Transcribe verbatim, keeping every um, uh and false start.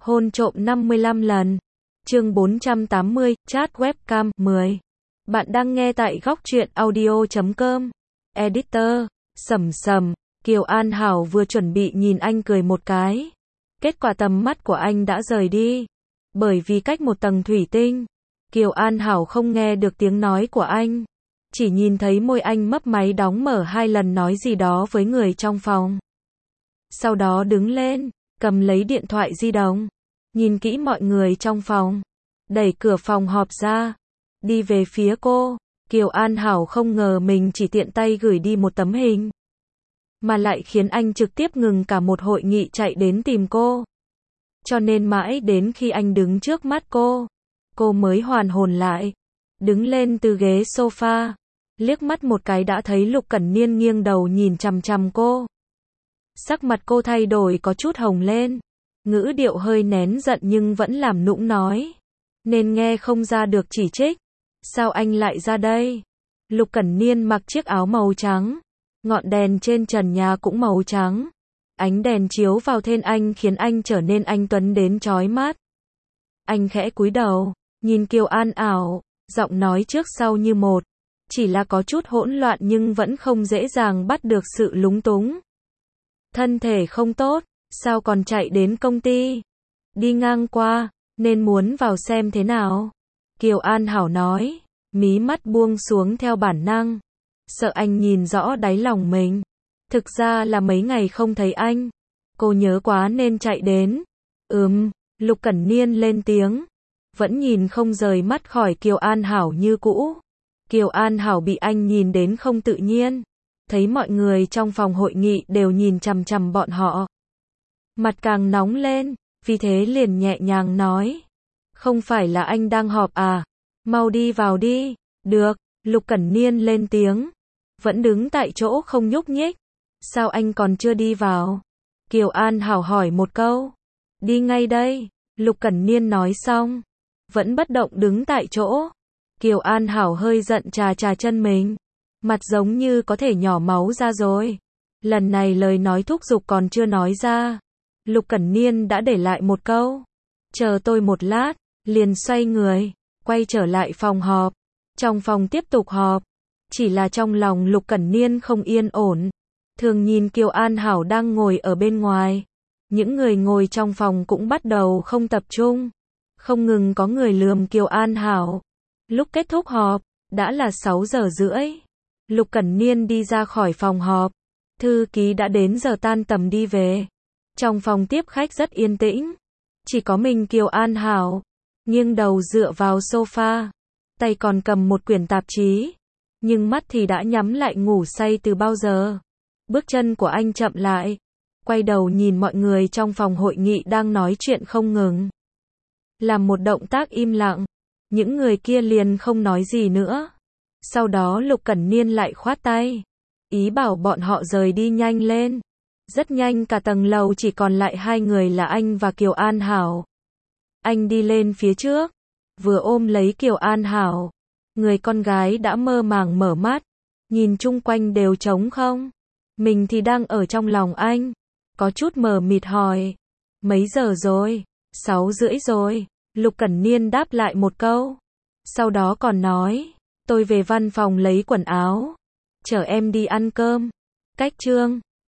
Hôn trộm năm mươi lăm lần. Chương bốn trăm tám mươi, chat webcam mười. Bạn đang nghe tại góc truyện audio chấm com. Editor, Sầm Sầm, Kiều An Hảo vừa chuẩn bị nhìn anh cười một cái. Kết quả tầm mắt của anh đã rời đi. Bởi vì cách một tầng thủy tinh, Kiều An Hảo không nghe được tiếng nói của anh. Chỉ nhìn thấy môi anh mấp máy đóng mở hai lần nói gì đó với người trong phòng. Sau đó đứng lên, cầm lấy điện thoại di động, nhìn kỹ mọi người trong phòng, đẩy cửa phòng họp ra, đi về phía cô. Kiều An Hảo không ngờ mình chỉ tiện tay gửi đi một tấm hình, mà lại khiến anh trực tiếp ngừng cả một hội nghị chạy đến tìm cô. Cho nên mãi đến khi anh đứng trước mắt cô, cô mới hoàn hồn lại, đứng lên từ ghế sofa, liếc mắt một cái đã thấy Lục Cẩn Niên nghiêng đầu nhìn chằm chằm cô. Sắc mặt cô thay đổi có chút hồng lên, ngữ điệu hơi nén giận nhưng vẫn làm nũng nói, nên nghe không ra được chỉ trích. Sao anh lại ra đây? Lục Cẩn Niên mặc chiếc áo màu trắng, ngọn đèn trên trần nhà cũng màu trắng. Ánh đèn chiếu vào thân anh khiến anh trở nên anh tuấn đến chói mắt. Anh khẽ cúi đầu, nhìn Kiều An Hảo, giọng nói trước sau như một, chỉ là có chút hỗn loạn nhưng vẫn không dễ dàng bắt được sự lúng túng. Thân thể không tốt, sao còn chạy đến công ty? Đi ngang qua, nên muốn vào xem thế nào. Kiều An Hảo nói, mí mắt buông xuống theo bản năng, sợ anh nhìn rõ đáy lòng mình. Thực ra là mấy ngày không thấy anh, cô nhớ quá nên chạy đến. Ừm, Lục Cẩn Niên lên tiếng, vẫn nhìn không rời mắt khỏi Kiều An Hảo như cũ. Kiều An Hảo bị anh nhìn đến không tự nhiên, thấy mọi người trong phòng hội nghị đều nhìn chằm chằm bọn họ. Mặt càng nóng lên, vì thế liền nhẹ nhàng nói, không phải là anh đang họp à, mau đi vào đi. Được, Lục Cẩn Niên lên tiếng, vẫn đứng tại chỗ không nhúc nhích. Sao anh còn chưa đi vào? Kiều An Hảo hỏi một câu. Đi ngay đây, Lục Cẩn Niên nói xong, vẫn bất động đứng tại chỗ. Kiều An Hảo hơi giận chà chà chân mình, mặt giống như có thể nhỏ máu ra rồi. Lần này lời nói thúc giục còn chưa nói ra, Lục Cẩn Niên đã để lại một câu, chờ tôi một lát, liền xoay người, quay trở lại phòng họp. Trong phòng tiếp tục họp, chỉ là trong lòng Lục Cẩn Niên không yên ổn. Thường nhìn Kiều An Hảo đang ngồi ở bên ngoài, những người ngồi trong phòng cũng bắt đầu không tập trung, không ngừng có người lườm Kiều An Hảo. Lúc kết thúc họp, đã là sáu giờ rưỡi. Lục Cẩn Niên đi ra khỏi phòng họp, thư ký đã đến giờ tan tầm đi về. Trong phòng tiếp khách rất yên tĩnh, chỉ có mình Kiều An Hảo, nghiêng đầu dựa vào sofa, tay còn cầm một quyển tạp chí, nhưng mắt thì đã nhắm lại ngủ say từ bao giờ. Bước chân của anh chậm lại, quay đầu nhìn mọi người trong phòng hội nghị đang nói chuyện không ngừng. Làm một động tác im lặng, những người kia liền không nói gì nữa. Sau đó Lục Cẩn Niên lại khoát tay, ý bảo bọn họ rời đi nhanh lên. Rất nhanh cả tầng lầu chỉ còn lại hai người là anh và Kiều An Hảo. Anh đi lên phía trước, vừa ôm lấy Kiều An Hảo. Người con gái đã mơ màng mở mắt, nhìn chung quanh đều trống không. Mình thì đang ở trong lòng anh, có chút mờ mịt hỏi, mấy giờ rồi? Sáu rưỡi rồi. Lục Cẩn Niên đáp lại một câu, sau đó còn nói, tôi về văn phòng lấy quần áo, chở em đi ăn cơm. Cách chương